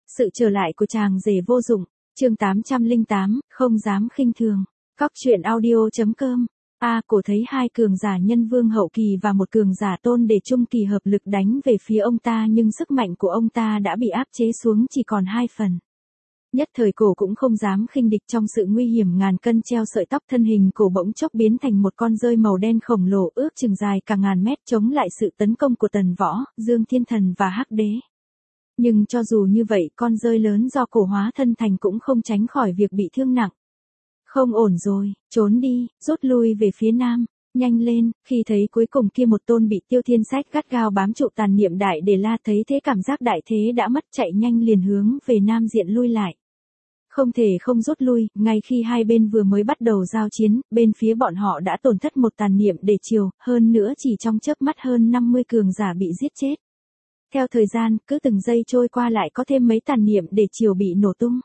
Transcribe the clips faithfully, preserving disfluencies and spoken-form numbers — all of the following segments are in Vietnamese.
Sự trở lại của chàng rể vô dụng, chương tám trăm lẻ tám, không dám khinh thường. Cóc truyện audio.com. A cổ thấy hai cường giả nhân vương hậu kỳ và một cường giả tôn để trung kỳ hợp lực đánh về phía ông ta, nhưng sức mạnh của ông ta đã bị áp chế xuống chỉ còn hai phần. Nhất thời cổ cũng không dám khinh địch, trong sự nguy hiểm ngàn cân treo sợi tóc, thân hình cổ bỗng chốc biến thành một con rơi màu đen khổng lồ ước chừng dài cả ngàn mét, chống lại sự tấn công của Tần Võ, Dương Thiên Thần và Hắc Đế. Nhưng cho dù như vậy, con rơi lớn do cổ hóa thân thành cũng không tránh khỏi việc bị thương nặng. Không ổn rồi, trốn đi, rút lui về phía nam, nhanh lên. Khi thấy cuối cùng kia một tôn bị Tiêu Thiên Sách gắt gao bám trụ tàn niệm đại để la, thấy thế cảm giác đại thế đã mất, chạy nhanh liền hướng về nam diện lui lại. Không thể không rút lui, ngay khi hai bên vừa mới bắt đầu giao chiến, bên phía bọn họ đã tổn thất một tàn niệm để chiều, hơn nữa chỉ trong chớp mắt hơn năm mươi cường giả bị giết chết. Theo thời gian, cứ từng giây trôi qua lại có thêm mấy tàn niệm để chiều bị nổ tung.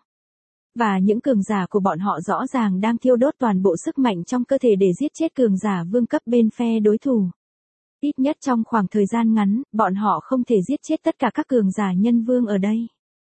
Và những cường giả của bọn họ rõ ràng đang thiêu đốt toàn bộ sức mạnh trong cơ thể để giết chết cường giả vương cấp bên phe đối thủ. Ít nhất trong khoảng thời gian ngắn, bọn họ không thể giết chết tất cả các cường giả nhân vương ở đây.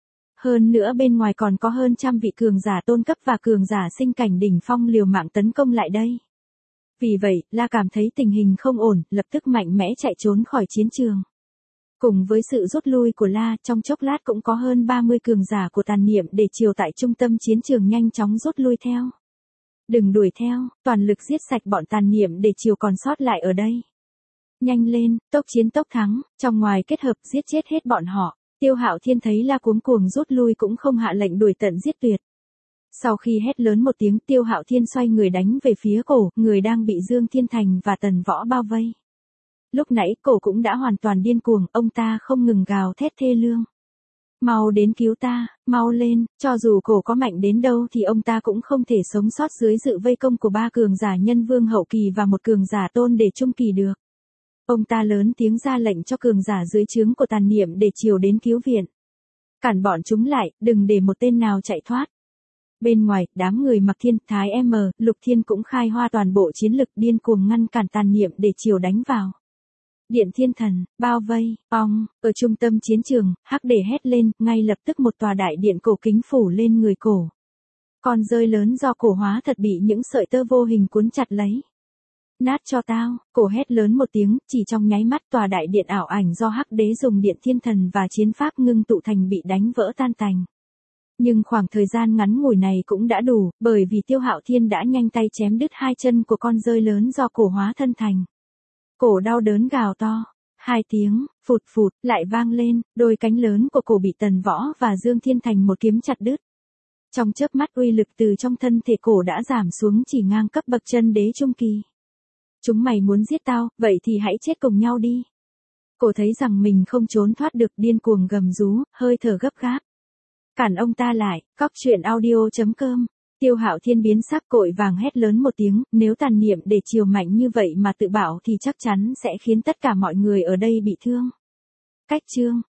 Hơn nữa bên ngoài còn có hơn trăm vị cường giả tôn cấp và cường giả sinh cảnh đỉnh phong liều mạng tấn công lại đây. Vì vậy, La cảm thấy tình hình không ổn, lập tức mạnh mẽ chạy trốn khỏi chiến trường. Cùng với sự rút lui của La, trong chốc lát cũng có hơn ba mươi cường giả của tàn niệm để chiều tại trung tâm chiến trường nhanh chóng rút lui theo. Đừng đuổi theo, toàn lực giết sạch bọn tàn niệm để chiều còn sót lại ở đây. Nhanh lên, tốc chiến tốc thắng, trong ngoài kết hợp giết chết hết bọn họ. Tiêu Hạo Thiên thấy La cuống cuồng rút lui cũng không hạ lệnh đuổi tận giết tuyệt. Sau khi hét lớn một tiếng, Tiêu Hạo Thiên xoay người đánh về phía cổ, người đang bị Dương Thiên Thành và Tần Võ bao vây. Lúc nãy cổ cũng đã hoàn toàn điên cuồng, ông ta không ngừng gào thét thê lương. Mau đến cứu ta, mau lên, cho dù cổ có mạnh đến đâu thì ông ta cũng không thể sống sót dưới sự vây công của ba cường giả nhân vương hậu kỳ và một cường giả tôn để trung kỳ được. Ông ta lớn tiếng ra lệnh cho cường giả dưới trướng của tàn niệm để chiều đến cứu viện. Cản bọn chúng lại, đừng để một tên nào chạy thoát. Bên ngoài, đám người Mặc Thiên, Thái M, Lục Thiên cũng khai hoa toàn bộ chiến lực điên cuồng ngăn cản tàn niệm để chiều đánh vào. Điện Thiên Thần, bao vây, ong, ở trung tâm chiến trường, Hắc Đế hét lên, ngay lập tức một tòa đại điện cổ kính phủ lên người cổ. Con rơi lớn do cổ hóa thật bị những sợi tơ vô hình cuốn chặt lấy. Nát cho tao, cổ hét lớn một tiếng, chỉ trong nháy mắt tòa đại điện ảo ảnh do Hắc Đế dùng Điện Thiên Thần và chiến pháp ngưng tụ thành bị đánh vỡ tan tành. Nhưng khoảng thời gian ngắn ngủi này cũng đã đủ, bởi vì Tiêu Hạo Thiên đã nhanh tay chém đứt hai chân của con rơi lớn do cổ hóa thân thành. Cổ đau đớn gào to, hai tiếng, phụt phụt, lại vang lên, đôi cánh lớn của cổ bị Tần Võ và Dương Thiên Thành một kiếm chặt đứt. Trong chớp mắt uy lực từ trong thân thể cổ đã giảm xuống chỉ ngang cấp bậc chân đế trung kỳ. Chúng mày muốn giết tao, vậy thì hãy chết cùng nhau đi. Cổ thấy rằng mình không trốn thoát được, điên cuồng gầm rú, hơi thở gấp gáp. Cản ông ta lại, cóc truyện audio.com. Tiêu Hạo Thiên biến sắc, cội vàng hét lớn một tiếng, nếu tàn niệm để chiều mạnh như vậy mà tự bảo thì chắc chắn sẽ khiến tất cả mọi người ở đây bị thương. Cách chương